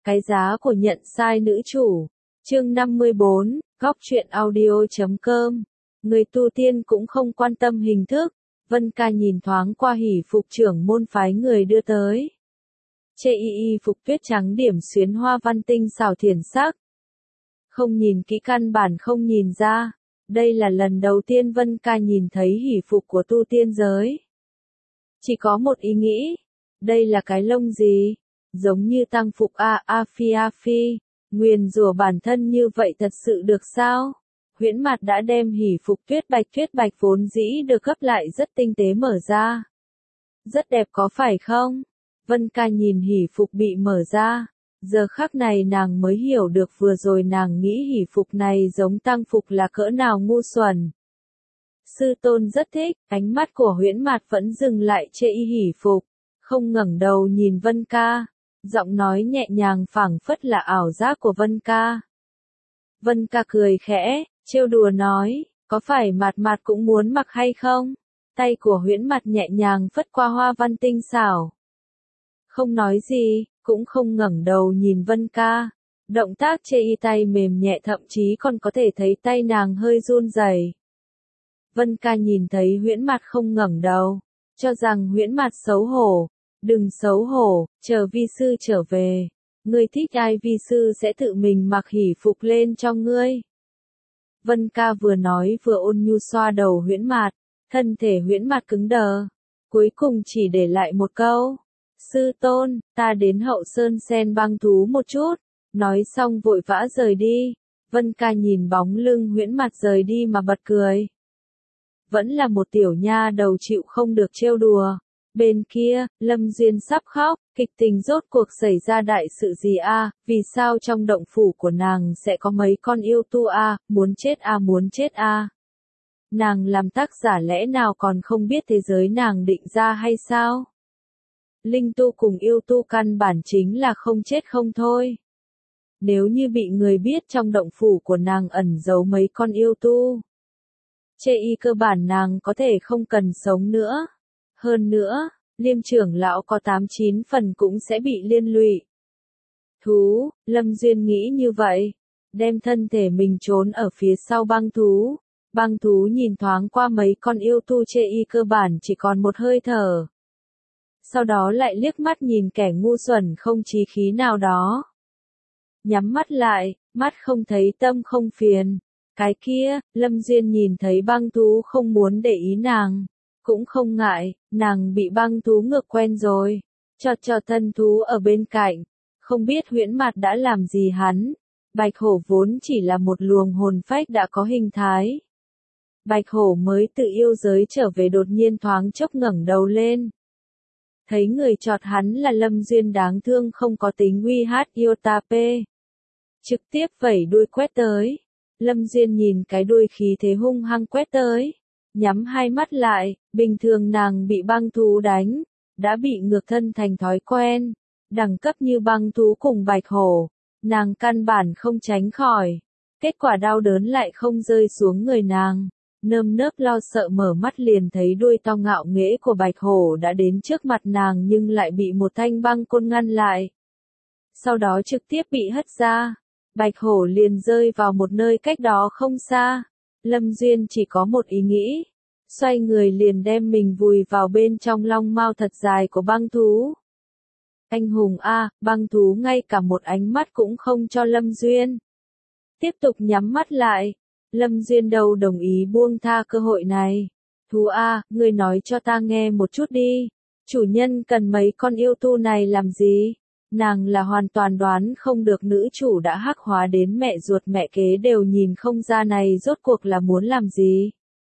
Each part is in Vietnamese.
Cái giá của nhận sai nữ chủ. Chương 54, góc truyện audio.com. Người tu tiên cũng không quan tâm hình thức. Vân Ca nhìn thoáng qua hỷ phục trưởng môn phái người đưa tới. Chê y phục tuyết trắng điểm xuyến hoa văn tinh xảo thiển sắc. Không nhìn kỹ căn bản không nhìn ra. Đây là lần đầu tiên Vân Ca nhìn thấy hỷ phục của tu tiên giới. Chỉ có một ý nghĩ. Đây là cái lông gì? Giống như tang phục phi. Nguyền rủa bản thân như vậy thật sự được sao? Huyễn Mạt đã đem hỷ phục tuyết bạch vốn dĩ được gấp lại rất tinh tế mở ra. Rất đẹp có phải không? Vân Ca nhìn hỷ phục bị mở ra. Giờ khắc này nàng mới hiểu được vừa rồi nàng nghĩ hỷ phục này giống tang phục là cỡ nào ngu xuẩn. Sư tôn rất thích, ánh mắt của Huyễn Mạt vẫn dừng lại chê y hỷ phục, không ngẩng đầu nhìn Vân Ca. Giọng nói nhẹ nhàng phảng phất là ảo giác của Vân Ca. Vân Ca cười khẽ, trêu đùa nói, có phải Mạt cũng muốn mặc hay không? Tay của Huyễn Mạt nhẹ nhàng phất qua hoa văn tinh xảo. Không nói gì, cũng không ngẩng đầu nhìn Vân Ca. Động tác chê y tay mềm nhẹ thậm chí còn có thể thấy tay nàng hơi run rẩy. Vân Ca nhìn thấy Huyễn Mạt không ngẩng đầu, cho rằng Huyễn Mạt xấu hổ. Đừng xấu hổ, chờ vi sư trở về. Ngươi thích ai vi sư sẽ tự mình mặc hỷ phục lên cho ngươi. Vân Ca vừa nói vừa ôn nhu xoa đầu Huyễn Mạt, thân thể Huyễn Mạt cứng đờ. Cuối cùng chỉ để lại một câu. Sư tôn, ta đến Hậu Sơn Sen băng thú một chút. Nói xong vội vã rời đi. Vân Ca nhìn bóng lưng Huyễn Mạt rời đi mà bật cười. Vẫn là một tiểu nha đầu chịu không được trêu đùa. Bên kia, Lâm Duyên sắp khóc, kịch tình rốt cuộc xảy ra đại sự gì vì sao trong động phủ của nàng sẽ có mấy con yêu tu muốn chết Nàng làm tác giả lẽ nào còn không biết thế giới nàng định ra hay sao? Linh tu cùng yêu tu căn bản chính là không chết không thôi. Nếu như bị người biết trong động phủ của nàng ẩn giấu mấy con yêu tu. Chê y cơ bản nàng có thể không cần sống nữa. Hơn nữa, Liêm trưởng lão có 8-9 phần cũng sẽ bị liên lụy. Lâm Duyên nghĩ như vậy. Đem thân thể mình trốn ở phía sau băng thú. Băng thú nhìn thoáng qua mấy con yêu tu chê y cơ bản chỉ còn một hơi thở. Sau đó lại liếc mắt nhìn kẻ ngu xuẩn không chí khí nào đó. Nhắm mắt lại, mắt không thấy tâm không phiền. Cái kia, Lâm Duyên nhìn thấy băng thú không muốn để ý nàng. Cũng không ngại, nàng bị băng thú ngược quen rồi. Cho thân thú ở bên cạnh. Không biết Huyễn Mạt đã làm gì hắn. Bạch hổ vốn chỉ là một luồng hồn phách đã có hình thái. Bạch hổ mới tự yêu giới trở về đột nhiên thoáng chốc ngẩng đầu lên. Thấy người chọt hắn là Lâm Duyên đáng thương không có tính uy hát Yotape. Trực tiếp vẩy đuôi quét tới. Lâm Duyên nhìn cái đuôi khí thế hung hăng quét tới. Nhắm hai mắt lại, bình thường nàng bị băng thú đánh, đã bị ngược thân thành thói quen. Đẳng cấp như băng thú cùng bạch hổ, nàng căn bản không tránh khỏi. Kết quả đau đớn lại không rơi xuống người nàng. Nơm nớp lo sợ mở mắt liền thấy đuôi to ngạo nghễ của bạch hổ đã đến trước mặt nàng nhưng lại bị một thanh băng côn ngăn lại. Sau đó trực tiếp bị hất ra. Bạch hổ liền rơi vào một nơi cách đó không xa. Lâm Duyên chỉ có một ý nghĩ. Xoay người liền đem mình vùi vào bên trong long mao thật dài của băng thú. Anh hùng băng thú ngay cả một ánh mắt cũng không cho Lâm Duyên. Tiếp tục nhắm mắt lại. Lâm Duyên đâu đồng ý buông tha cơ hội này. Thú ngươi nói cho ta nghe một chút đi. Chủ nhân cần mấy con yêu tu này làm gì? Nàng là hoàn toàn đoán không được nữ chủ đã hắc hóa đến mẹ ruột mẹ kế đều nhìn không ra này rốt cuộc là muốn làm gì.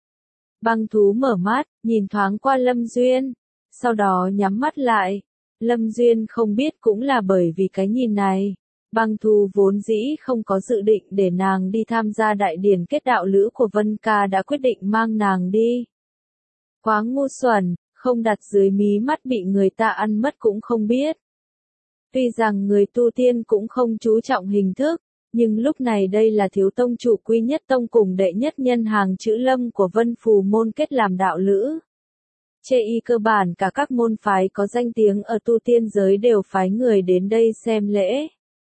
Băng thú mở mắt, nhìn thoáng qua Lâm Duyên, sau đó nhắm mắt lại. Lâm Duyên không biết cũng là bởi vì cái nhìn này. Băng thú vốn dĩ không có dự định để nàng đi tham gia đại điển kết đạo lữ của Vân Ca đã quyết định mang nàng đi. Quá ngu xuẩn, không đặt dưới mí mắt bị người ta ăn mất cũng không biết. Tuy rằng người tu tiên cũng không chú trọng hình thức, nhưng lúc này đây là thiếu tông chủ Quy Nhất Tông cùng đệ nhất nhân hàng chữ Lâm của Vân Phù môn kết làm đạo lữ. Chê y cơ bản cả các môn phái có danh tiếng ở tu tiên giới đều phái người đến đây xem lễ.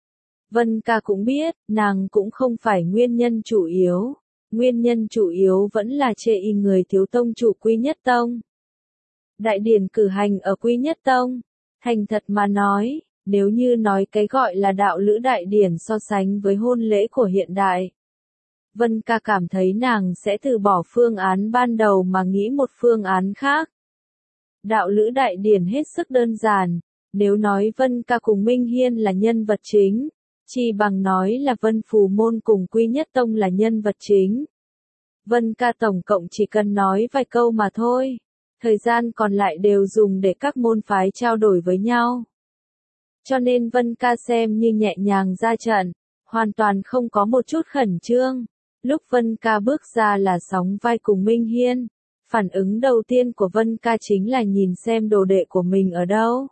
Vân Ca cũng biết, nàng cũng không phải nguyên nhân chủ yếu. Nguyên nhân chủ yếu vẫn là chê y người thiếu tông chủ Quy Nhất Tông. Đại điển cử hành ở Quy Nhất Tông. Thành thật mà nói, nếu như nói cái gọi là đạo lữ đại điển so sánh với hôn lễ của hiện đại, Vân Ca cảm thấy nàng sẽ từ bỏ phương án ban đầu mà nghĩ một phương án khác. Đạo lữ đại điển hết sức đơn giản, nếu nói Vân Ca cùng Minh Hiên là nhân vật chính, chi bằng nói là Vân Phù Môn cùng Quy Nhất Tông là nhân vật chính. Vân Ca tổng cộng chỉ cần nói vài câu mà thôi, thời gian còn lại đều dùng để các môn phái trao đổi với nhau. Cho nên Vân Ca xem như nhẹ nhàng ra trận, hoàn toàn không có một chút khẩn trương. Lúc Vân Ca bước ra là sóng vai cùng Minh Hiên, phản ứng đầu tiên của Vân Ca chính là nhìn xem đồ đệ của mình ở đâu.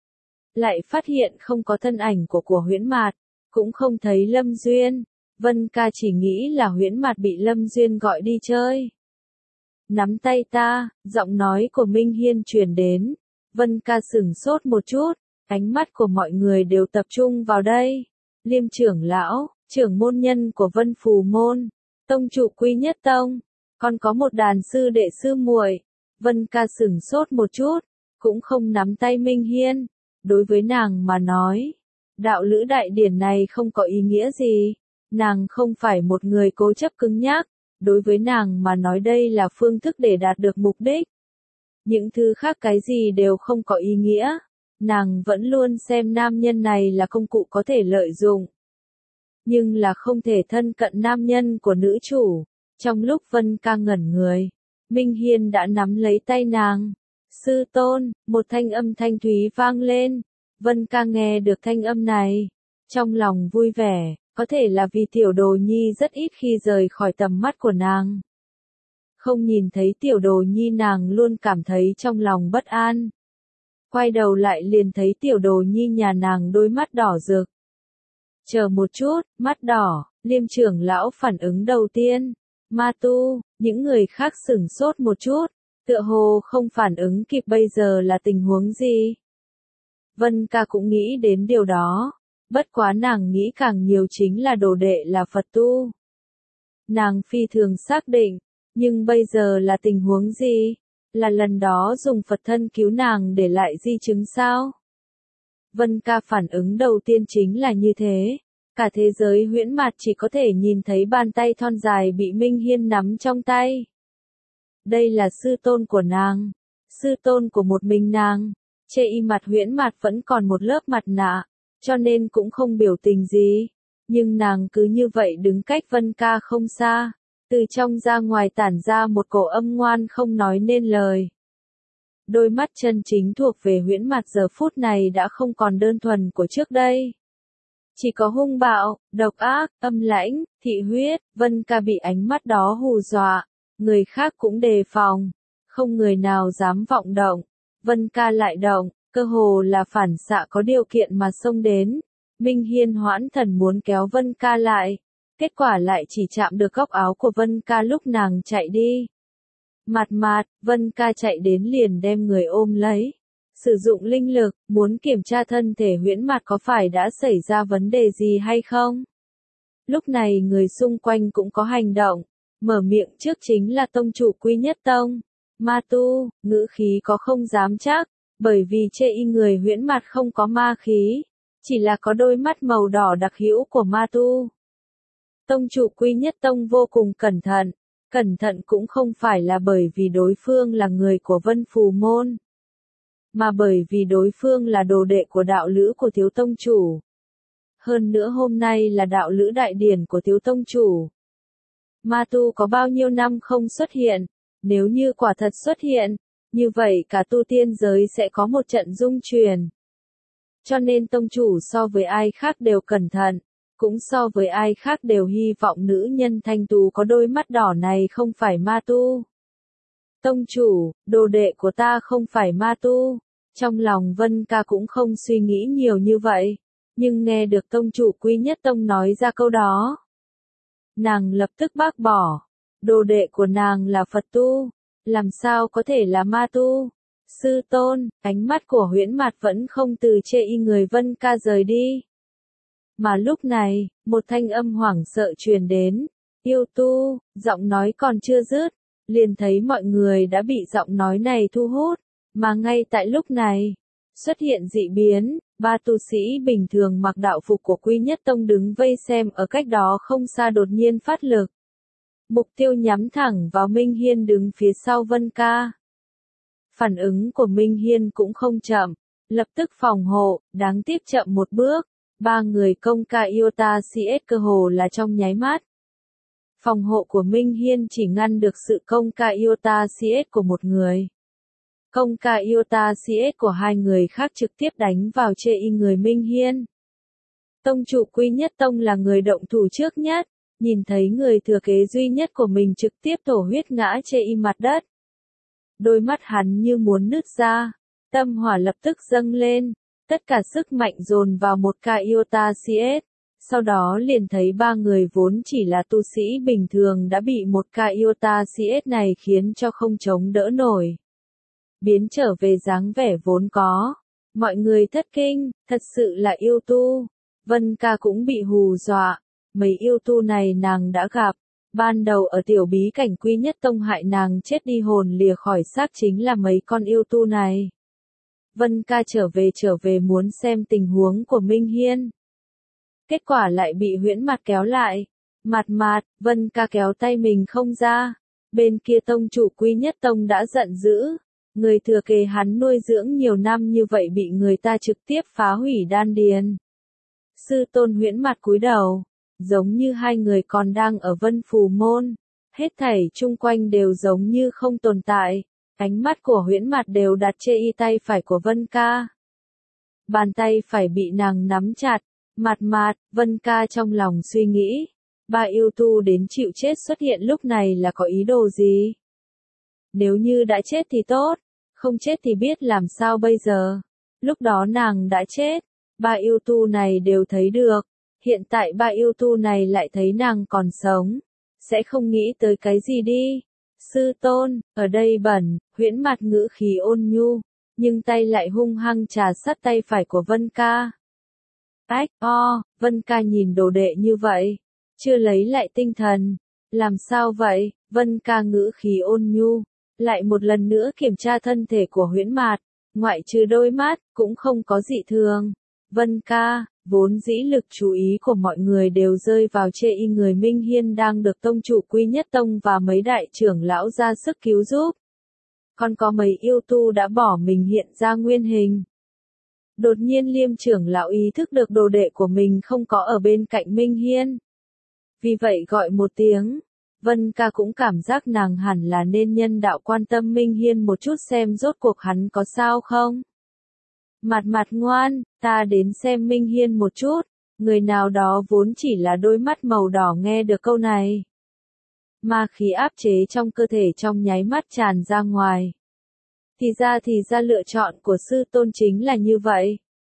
Lại phát hiện không có thân ảnh của Huyễn Mạt, cũng không thấy Lâm Duyên. Vân Ca chỉ nghĩ là Huyễn Mạt bị Lâm Duyên gọi đi chơi. Nắm tay ta, giọng nói của Minh Hiên truyền đến. Vân Ca sửng sốt một chút, ánh mắt của mọi người đều tập trung vào đây. Liêm trưởng lão, trưởng môn nhân của Vân Phù Môn, tông chủ Quy Nhất Tông, còn có một đàn sư đệ sư muội. Vân Ca sửng sốt một chút, cũng không nắm tay Minh Hiên. Đối với nàng mà nói, đạo lữ đại điển này không có ý nghĩa gì. Nàng không phải một người cố chấp cứng nhắc, đối với nàng mà nói đây là phương thức để đạt được mục đích. Những thứ khác cái gì đều không có ý nghĩa, nàng vẫn luôn xem nam nhân này là công cụ có thể lợi dụng. Nhưng là không thể thân cận nam nhân của nữ chủ. Trong lúc Vân Ca ngẩn người, Minh Hiên đã nắm lấy tay nàng. Sư tôn, một thanh âm thanh thúy vang lên. Vân Ca nghe được thanh âm này, trong lòng vui vẻ. Có thể là vì tiểu đồ nhi rất ít khi rời khỏi tầm mắt của nàng. Không nhìn thấy tiểu đồ nhi nàng luôn cảm thấy trong lòng bất an. Quay đầu lại liền thấy tiểu đồ nhi nhà nàng đôi mắt đỏ rực. Chờ một chút, mắt đỏ, Liêm trưởng lão phản ứng đầu tiên. Ma tu, những người khác sửng sốt một chút, tựa hồ không phản ứng kịp bây giờ là tình huống gì. Vân Ca cũng nghĩ đến điều đó. Bất quá nàng nghĩ càng nhiều chính là đồ đệ là Phật tu. Nàng phi thường xác định, nhưng bây giờ là tình huống gì? Là lần đó dùng Phật thân cứu nàng để lại di chứng sao? Vân Ca phản ứng đầu tiên chính là như thế. Cả thế giới Huyễn Mạt chỉ có thể nhìn thấy bàn tay thon dài bị Minh Hiên nắm trong tay. Đây là sư tôn của nàng. Sư tôn của một mình nàng. Chê y mặt Huyễn Mạt vẫn còn một lớp mặt nạ, cho nên cũng không biểu tình gì. Nhưng nàng cứ như vậy đứng cách Vân Ca không xa. Từ trong ra ngoài tản ra một cổ âm ngoan không nói nên lời. Đôi mắt chân chính thuộc về Huyễn Mạt giờ phút này đã không còn đơn thuần của trước đây. Chỉ có hung bạo, độc ác, âm lãnh, thị huyết. Vân Ca bị ánh mắt đó hù dọa. Người khác cũng đề phòng. Không người nào dám vọng động. Vân Ca lại động, cơ hồ là phản xạ có điều kiện mà xông đến. Minh Hiên hoãn thần muốn kéo Vân Ca lại. Kết quả lại chỉ chạm được góc áo của Vân Ca lúc nàng chạy đi. Mạt, Vân Ca chạy đến liền đem người ôm lấy. Sử dụng linh lực, muốn kiểm tra thân thể Huyễn Mạt có phải đã xảy ra vấn đề gì hay không. Lúc này người xung quanh cũng có hành động. Mở miệng trước chính là tông chủ Quy Nhất Tông. Ma tu, ngữ khí có không dám chắc, bởi vì chê y người Huyễn Mạt không có ma khí, chỉ là có đôi mắt màu đỏ đặc hữu của ma tu. Tông chủ Quy Nhất Tông vô cùng cẩn thận cũng không phải là bởi vì đối phương là người của Vân Phù Môn, mà bởi vì đối phương là đồ đệ của đạo lữ của thiếu tông chủ. Hơn nữa hôm nay là đạo lữ đại điển của thiếu tông chủ. Ma tu có bao nhiêu năm không xuất hiện, nếu như quả thật xuất hiện, như vậy cả tu tiên giới sẽ có một trận dung truyền. Cho nên tông chủ so với ai khác đều cẩn thận, cũng so với ai khác đều hy vọng nữ nhân thanh tú có đôi mắt đỏ này không phải ma tu. Tông chủ, đồ đệ của ta không phải ma tu. Trong lòng Vân Ca cũng không suy nghĩ nhiều như vậy, nhưng nghe được tông chủ Quy Nhất Tông nói ra câu đó. Nàng lập tức bác bỏ, đồ đệ của nàng là Phật tu, làm sao có thể là ma tu. Sư tôn, ánh mắt của Huyễn Mạt vẫn không từ chê y người Vân Ca rời đi. Mà lúc này, một thanh âm hoảng sợ truyền đến. Yêu tu, giọng nói còn chưa dứt, liền thấy mọi người đã bị giọng nói này thu hút. Mà ngay tại lúc này, xuất hiện dị biến, ba tu sĩ bình thường mặc đạo phục của Quy Nhất Tông đứng vây xem ở cách đó không xa đột nhiên phát lực. Mục tiêu nhắm thẳng vào Minh Hiên đứng phía sau Vân Ca. Phản ứng của Minh Hiên cũng không chậm, lập tức phòng hộ, đáng tiếc chậm một bước. Ba người công ca Iota CS cơ hồ là trong nháy mắt. Phòng hộ của Minh Hiên chỉ ngăn được sự công ca Iota CS của một người. Công ca Iota CS của hai người khác trực tiếp đánh vào chê y người Minh Hiên. Tông chủ Quy Nhất Tông là người động thủ trước nhất, nhìn thấy người thừa kế duy nhất của mình trực tiếp thổ huyết ngã chê y mặt đất. Đôi mắt hắn như muốn nứt ra, tâm hỏa lập tức dâng lên, tất cả sức mạnh dồn vào một ca Iota CS. Sau đó liền thấy ba người vốn chỉ là tu sĩ bình thường đã bị một ca Iota CS này khiến cho không chống đỡ nổi. Biến trở về dáng vẻ vốn có. Mọi người thất kinh, thật sự là yêu tu. Vân Ca cũng bị hù dọa. Mấy yêu tu này nàng đã gặp. Ban đầu ở tiểu bí cảnh Quy Nhất Tông hại nàng chết đi hồn lìa khỏi xác chính là mấy con yêu tu này. Vân Ca trở về muốn xem tình huống của Minh Hiên. Kết quả lại bị Huyễn Mạt kéo lại. Mạt, Vân Ca kéo tay mình không ra. Bên kia tông chủ Quy Nhất Tông đã giận dữ. Người thừa kế hắn nuôi dưỡng nhiều năm như vậy bị người ta trực tiếp phá hủy đan điền. Sư tôn Huyễn Mạt cúi đầu, giống như hai người còn đang ở Vân Phù Môn. Hết thảy chung quanh đều giống như không tồn tại. Ánh mắt của Huyễn Mạt đều đặt chê y tay phải của Vân Ca. Bàn tay phải bị nàng nắm chặt. Mạt, Vân Ca trong lòng suy nghĩ. Ba yêu tu đến chịu chết xuất hiện lúc này là có ý đồ gì? Nếu như đã chết thì tốt, không chết thì biết làm sao bây giờ. Lúc đó nàng đã chết, ba yêu tu này đều thấy được. Hiện tại ba yêu tu này lại thấy nàng còn sống. Sẽ không nghĩ tới cái gì đi. Sư tôn, ở đây bẩn, Huyễn Mạt ngữ khí ôn nhu, nhưng tay lại hung hăng trà sát tay phải của Vân Ca. Vân Ca nhìn đồ đệ như vậy, chưa lấy lại tinh thần. Làm sao vậy? Vân Ca ngữ khí ôn nhu, lại một lần nữa kiểm tra thân thể của Huyễn Mạt, ngoại trừ đôi mắt, cũng không có dị thường. Vân Ca, vốn dĩ lực chú ý của mọi người đều rơi vào chê y người Minh Hiên đang được tông chủ Quy Nhất Tông và mấy đại trưởng lão ra sức cứu giúp. Còn có mấy yêu tu đã bỏ mình hiện ra nguyên hình. Đột nhiên Liêm trưởng lão ý thức được đồ đệ của mình không có ở bên cạnh Minh Hiên. Vì vậy gọi một tiếng. Vân Ca cũng cảm giác nàng hẳn là nên nhân đạo quan tâm Minh Hiên một chút xem rốt cuộc hắn có sao không. Mạt ngoan, ta đến xem Minh Hiên một chút. Người nào đó vốn chỉ là đôi mắt màu đỏ nghe được câu này. Ma khí áp chế trong cơ thể trong nháy mắt tràn ra ngoài. Thì ra lựa chọn của sư tôn chính là như vậy.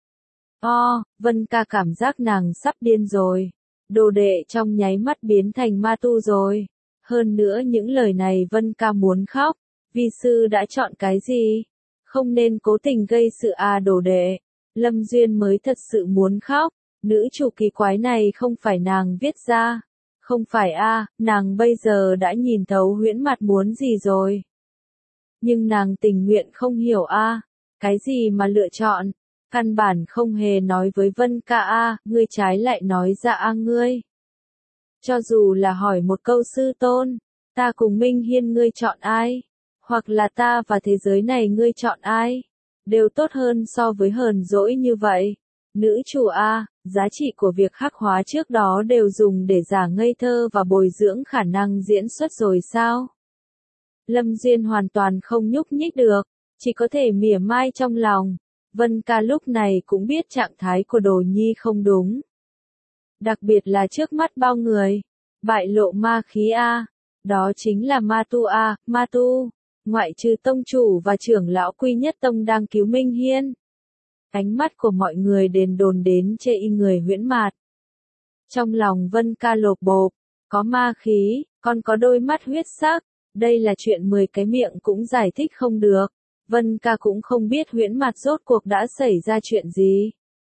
Vân Ca cảm giác nàng sắp điên rồi. Đồ đệ trong nháy mắt biến thành ma tu rồi. Hơn nữa những lời này Vân Ca muốn khóc. Vi sư đã chọn cái gì? Không nên cố tình gây sự đồ đệ. Lâm Duyên mới thật sự muốn khóc. Nữ chủ kỳ quái này không phải nàng viết ra. Không phải nàng bây giờ đã nhìn thấu Huyễn Mạt muốn gì rồi. Nhưng nàng tình nguyện không hiểu cái gì mà lựa chọn. Căn bản không hề nói với Vân Ca ngươi trái lại nói ra ngươi. Cho dù là hỏi một câu sư tôn, ta cùng Minh Hiên ngươi chọn ai? Hoặc là ta và thế giới này ngươi chọn ai? Đều tốt hơn so với hờn dỗi như vậy. Nữ chủ giá trị của việc khắc hóa trước đó đều dùng để giả ngây thơ và bồi dưỡng khả năng diễn xuất rồi sao? Lâm Duyên hoàn toàn không nhúc nhích được, chỉ có thể mỉa mai trong lòng. Vân Ca lúc này cũng biết trạng thái của đồ nhi không đúng. Đặc biệt là trước mắt bao người. Bại lộ ma khí đó chính là ma tu ma tu. Ngoại trừ tông chủ và trưởng lão Quy Nhất Tông đang cứu Minh Hiên. Ánh mắt của mọi người đồn đến chê y người Huyễn Mạt. Trong lòng Vân Ca lột bộp, có ma khí, còn có đôi mắt huyết sắc. Đây là chuyện 10 cái miệng cũng giải thích không được. Vân Ca cũng không biết Huyễn Mạt rốt cuộc đã xảy ra chuyện gì.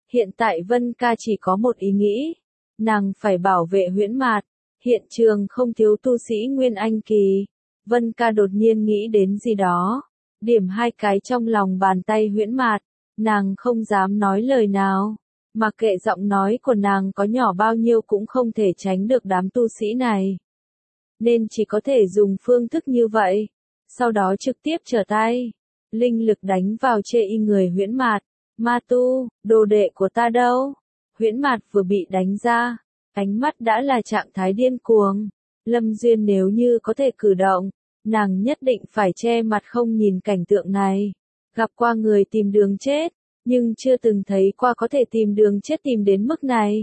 Hiện tại Vân Ca chỉ có một ý nghĩ, nàng phải bảo vệ Huyễn Mạt, hiện trường không thiếu tu sĩ Nguyên Anh kỳ. Vân Ca đột nhiên nghĩ đến gì đó, điểm hai cái trong lòng bàn tay Huyễn Mạt, nàng không dám nói lời nào, mặc kệ giọng nói của nàng có nhỏ bao nhiêu cũng không thể tránh được đám tu sĩ này. Nên chỉ có thể dùng phương thức như vậy, sau đó trực tiếp trở tay, linh lực đánh vào chê y người Huyễn Mạt. Ma tu, đồ đệ của ta đâu? Huyễn Mạt vừa bị đánh ra, ánh mắt đã là trạng thái điên cuồng. Lâm Duyên nếu như có thể cử động, nàng nhất định phải che mặt không nhìn cảnh tượng này. Gặp qua người tìm đường chết, nhưng chưa từng thấy qua có thể tìm đường chết tìm đến mức này.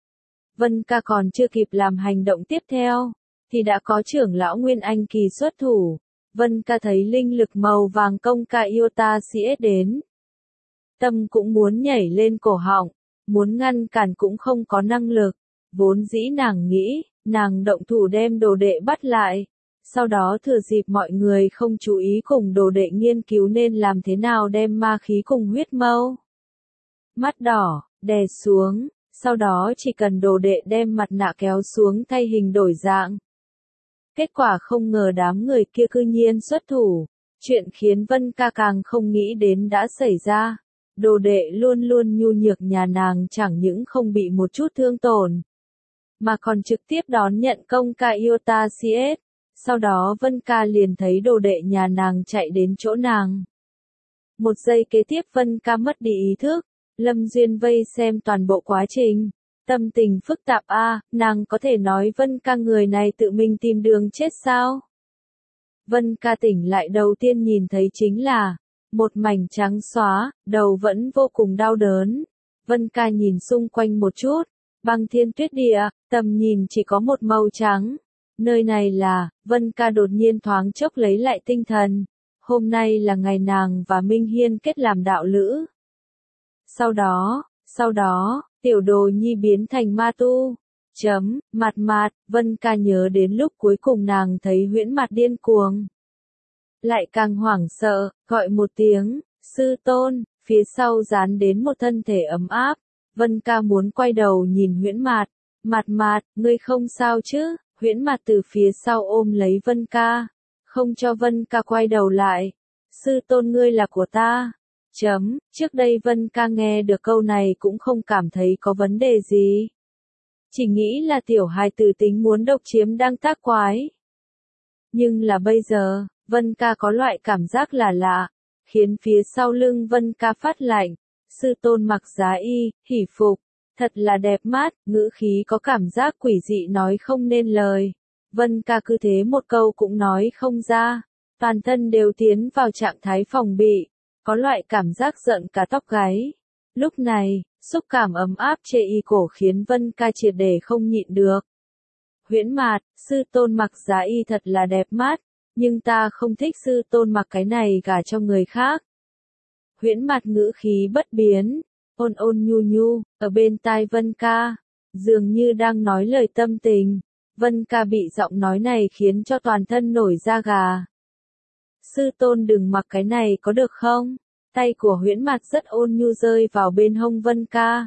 Vân Ca còn chưa kịp làm hành động tiếp theo, thì đã có trưởng lão Nguyên Anh kỳ xuất thủ. Vân Ca thấy linh lực màu vàng công ca Iota CS đến. Tâm cũng muốn nhảy lên cổ họng, muốn ngăn cản cũng không có năng lực. Vốn dĩ nàng nghĩ, nàng động thủ đem đồ đệ bắt lại. Sau đó thừa dịp mọi người không chú ý cùng đồ đệ nghiên cứu nên làm thế nào đem ma khí cùng huyết mâu. Mắt đỏ, đè xuống, sau đó chỉ cần đồ đệ đem mặt nạ kéo xuống thay hình đổi dạng. Kết quả không ngờ đám người kia cư nhiên xuất thủ, chuyện khiến Vân Ca càng không nghĩ đến đã xảy ra. Đồ đệ luôn luôn nhu nhược nhà nàng chẳng những không bị một chút thương tổn, mà còn trực tiếp đón nhận công ca Iota CS. Sau đó Vân Ca liền thấy đồ đệ nhà nàng chạy đến chỗ nàng. Một giây kế tiếp Vân Ca mất đi ý thức, Lâm Duyên vây xem toàn bộ quá trình. Tâm tình phức tạp nàng có thể nói Vân Ca người này tự mình tìm đường chết sao? Vân Ca tỉnh lại đầu tiên nhìn thấy chính là một mảnh trắng xóa, đầu vẫn vô cùng đau đớn. Vân Ca nhìn xung quanh một chút, băng thiên tuyết địa, tầm nhìn chỉ có một màu trắng. Nơi này là, Vân Ca đột nhiên thoáng chốc lấy lại tinh thần. Hôm nay là ngày nàng và Minh Hiên kết làm đạo lữ. Sau đó, tiểu đồ nhi biến thành ma tu. Mạt, Vân Ca nhớ đến lúc cuối cùng nàng thấy Huyễn Mạt điên cuồng. Lại càng hoảng sợ, gọi một tiếng, sư tôn, phía sau dán đến một thân thể ấm áp. Vân Ca muốn quay đầu nhìn Huyễn Mạt. Mạt, ngươi không sao chứ? Huyễn Mạt từ phía sau ôm lấy Vân Ca, không cho Vân Ca quay đầu lại. Sư tôn ngươi là của ta. Trước đây Vân Ca nghe được câu này cũng không cảm thấy có vấn đề gì. Chỉ nghĩ là tiểu hài tử tính muốn độc chiếm đang tác quái. Nhưng là bây giờ, Vân Ca có loại cảm giác là lạ, khiến phía sau lưng Vân Ca phát lạnh. Sư tôn mặc giá y, hỉ phục, thật là đẹp mắt, ngữ khí có cảm giác quỷ dị nói không nên lời. Vân Ca cứ thế một câu cũng nói không ra, toàn thân đều tiến vào trạng thái phòng bị, có loại cảm giác giận cả tóc gáy. Lúc này, xúc cảm ấm áp chê y cổ khiến Vân Ca triệt để không nhịn được. Huyễn Mạt, sư tôn mặc giá y thật là đẹp mắt, nhưng ta không thích sư tôn mặc cái này gả cho người khác. Huyễn Mạt ngữ khí bất biến, ôn nhu, ở bên tai Vân Ca, dường như đang nói lời tâm tình. Vân Ca bị giọng nói này khiến cho toàn thân nổi da gà. Sư tôn đừng mặc cái này có được không? Tay của Huyễn Mạt rất ôn nhu rơi vào bên hông Vân Ca.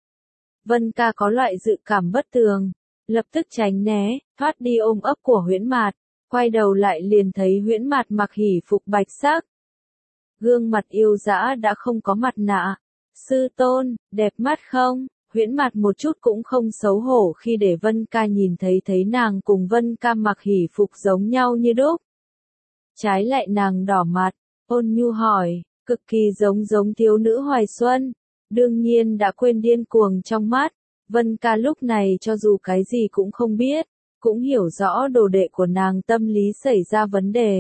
Vân Ca có loại dự cảm bất tường, lập tức tránh né, thoát đi ôm ấp của Huyễn Mạt, quay đầu lại liền thấy Huyễn Mạt mặc hỉ phục bạch sắc. Gương mặt yêu dã đã không có mặt nạ. Sư tôn, đẹp mắt không? Huyễn Mạt một chút cũng không xấu hổ khi để Vân Ca nhìn thấy nàng cùng Vân Ca mặc hỉ phục giống nhau như đúc. Trái lại nàng đỏ mặt, ôn nhu hỏi, cực kỳ giống thiếu nữ hoài xuân. Đương nhiên đã quên điên cuồng trong mắt. Vân Ca lúc này cho dù cái gì cũng không biết, cũng hiểu rõ đồ đệ của nàng tâm lý xảy ra vấn đề.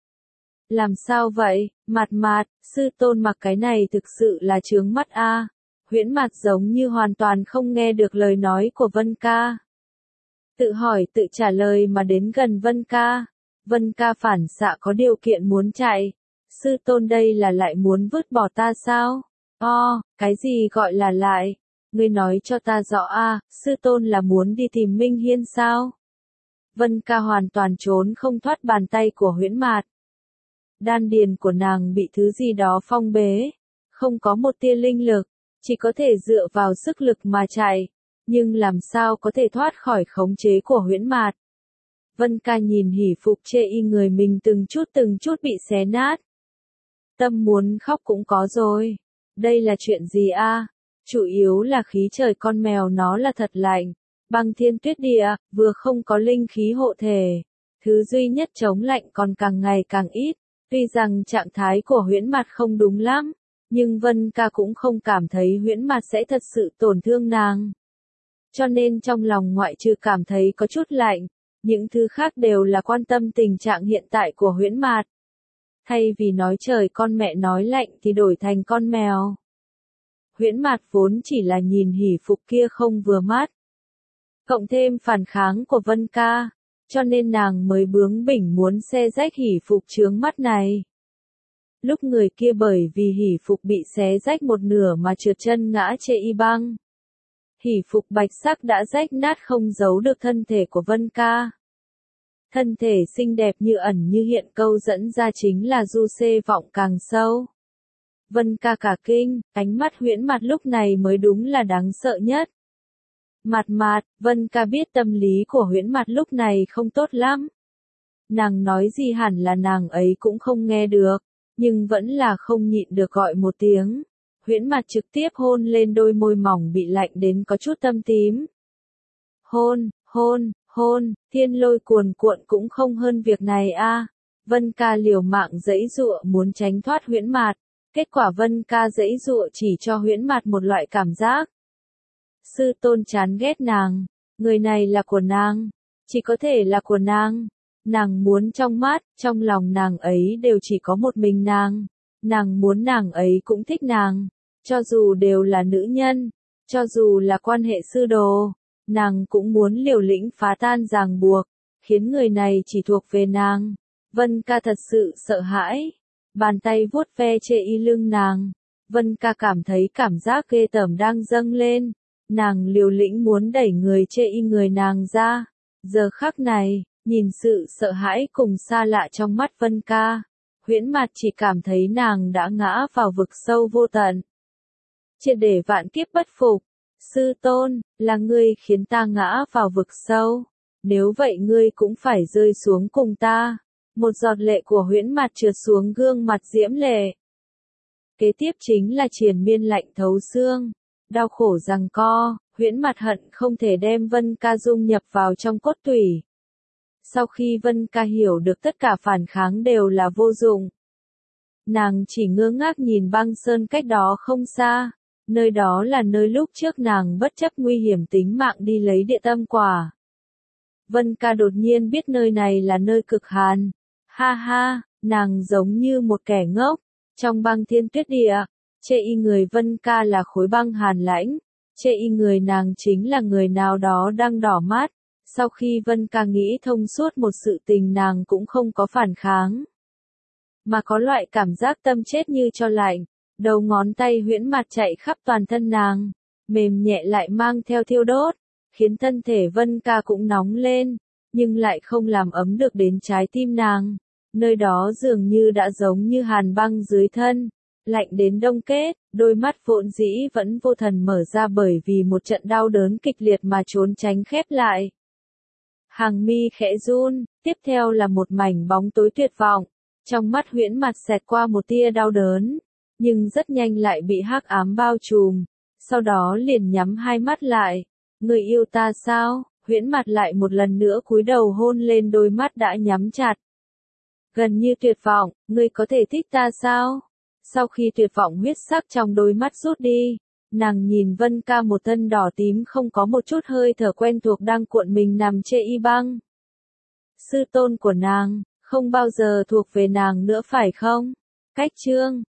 Làm sao vậy? Mạt, sư tôn mặc cái này thực sự là chướng mắt a. Huyễn Mạt giống như hoàn toàn không nghe được lời nói của Vân Ca. Tự hỏi tự trả lời mà đến gần Vân Ca. Vân Ca phản xạ có điều kiện muốn chạy. Sư tôn đây là lại muốn vứt bỏ ta sao? Cái gì gọi là lại? Ngươi nói cho ta rõ sư tôn là muốn đi tìm Minh Hiên sao? Vân Ca hoàn toàn trốn không thoát bàn tay của Huyễn Mạt. Đan điền của nàng bị thứ gì đó phong bế, không có một tia linh lực, chỉ có thể dựa vào sức lực mà chạy, nhưng làm sao có thể thoát khỏi khống chế của Huyễn Mạt. Vân Ca nhìn hỉ phục chê y người mình từng chút bị xé nát. Tâm muốn khóc cũng có rồi. Đây là chuyện gì a? Chủ yếu là khí trời con mèo nó là thật lạnh. Băng thiên tuyết địa, vừa không có linh khí hộ thể. Thứ duy nhất chống lạnh còn càng ngày càng ít. Tuy rằng trạng thái của Huyễn Mạt không đúng lắm, nhưng Vân Ca cũng không cảm thấy Huyễn Mạt sẽ thật sự tổn thương nàng. Cho nên trong lòng ngoại trừ cảm thấy có chút lạnh, những thứ khác đều là quan tâm tình trạng hiện tại của Huyễn Mạt. Thay vì nói trời con mẹ nói lạnh thì đổi thành con mèo. Huyễn Mạt vốn chỉ là nhìn hỉ phục kia không vừa mắt. Cộng thêm phản kháng của Vân Ca, cho nên nàng mới bướng bỉnh muốn xé rách hỉ phục chướng mắt này. Lúc người kia bởi vì hỉ phục bị xé rách một nửa mà trượt chân ngã chê y băng. Hỉ phục bạch sắc đã rách nát không giấu được thân thể của Vân Ca. Thân thể xinh đẹp như ẩn như hiện câu dẫn ra chính là du xê vọng càng sâu. Vân Ca cả kinh, ánh mắt Huyễn Mạt lúc này mới đúng là đáng sợ nhất. Mạt, Vân Ca biết tâm lý của Huyễn Mạt lúc này không tốt lắm. Nàng nói gì hẳn là nàng ấy cũng không nghe được, nhưng vẫn là không nhịn được gọi một tiếng. Huyễn Mạt trực tiếp hôn lên đôi môi mỏng bị lạnh đến có chút tâm tím. Hôn, thiên lôi cuồn cuộn cũng không hơn việc này a. Vân Ca liều mạng giãy giụa muốn tránh thoát Huyễn Mạt, kết quả Vân Ca giãy giụa chỉ cho Huyễn Mạt một loại cảm giác. Sư tôn chán ghét nàng, người này là của nàng, chỉ có thể là của nàng. Nàng muốn trong mắt, trong lòng nàng ấy đều chỉ có một mình nàng muốn nàng ấy cũng thích nàng, cho dù đều là nữ nhân, cho dù là quan hệ sư đồ, nàng cũng muốn liều lĩnh phá tan ràng buộc, khiến người này chỉ thuộc về nàng. Vân Ca thật sự sợ hãi, bàn tay vuốt ve chê y lưng nàng, Vân Ca cảm thấy cảm giác ghê tởm đang dâng lên, nàng liều lĩnh muốn đẩy người chê y người nàng ra. Giờ khắc này, nhìn sự sợ hãi cùng xa lạ trong mắt Vân Ca, Huyễn Mạt chỉ cảm thấy nàng đã ngã vào vực sâu vô tận. Triệt để vạn kiếp bất phục. Sư tôn, là ngươi khiến ta ngã vào vực sâu. Nếu vậy ngươi cũng phải rơi xuống cùng ta. Một giọt lệ của Huyễn Mạt trượt xuống gương mặt diễm lệ. Kế tiếp chính là triền miên lạnh thấu xương. Đau khổ giằng co, Huyễn Mạt hận không thể đem Vân Ca dung nhập vào trong cốt tủy. Sau khi Vân Ca hiểu được tất cả phản kháng đều là vô dụng, nàng chỉ ngơ ngác nhìn băng sơn cách đó không xa. Nơi đó là nơi lúc trước nàng bất chấp nguy hiểm tính mạng đi lấy địa tâm quả. Vân Ca đột nhiên biết nơi này là nơi cực hàn. Ha ha, nàng giống như một kẻ ngốc. Trong băng thiên tuyết địa, chê y người Vân Ca là khối băng hàn lãnh. Chê y người nàng chính là người nào đó đang đỏ mắt. Sau khi Vân Ca nghĩ thông suốt một sự tình nàng cũng không có phản kháng, mà có loại cảm giác tâm chết như cho lạnh. Đầu ngón tay Huyễn Mạt chạy khắp toàn thân nàng, mềm nhẹ lại mang theo thiêu đốt, khiến thân thể Vân Ca cũng nóng lên, nhưng lại không làm ấm được đến trái tim nàng. Nơi đó dường như đã giống như hàn băng dưới thân, lạnh đến đông kết, đôi mắt vốn dĩ vẫn vô thần mở ra bởi vì một trận đau đớn kịch liệt mà trốn tránh khép lại. Hàng mi khẽ run, tiếp theo là một mảnh bóng tối tuyệt vọng, trong mắt Huyễn Mạt xẹt qua một tia đau đớn, nhưng rất nhanh lại bị hắc ám bao trùm, sau đó liền nhắm hai mắt lại. Người yêu ta sao? Huyễn Mạt lại một lần nữa cúi đầu hôn lên đôi mắt đã nhắm chặt. Gần như tuyệt vọng, ngươi có thể thích ta sao? Sau khi tuyệt vọng huyết sắc trong đôi mắt rút đi, nàng nhìn Vân Ca một thân đỏ tím không có một chút hơi thở quen thuộc đang cuộn mình nằm chê y băng. Sư tôn của nàng, không bao giờ thuộc về nàng nữa phải không? Cách chương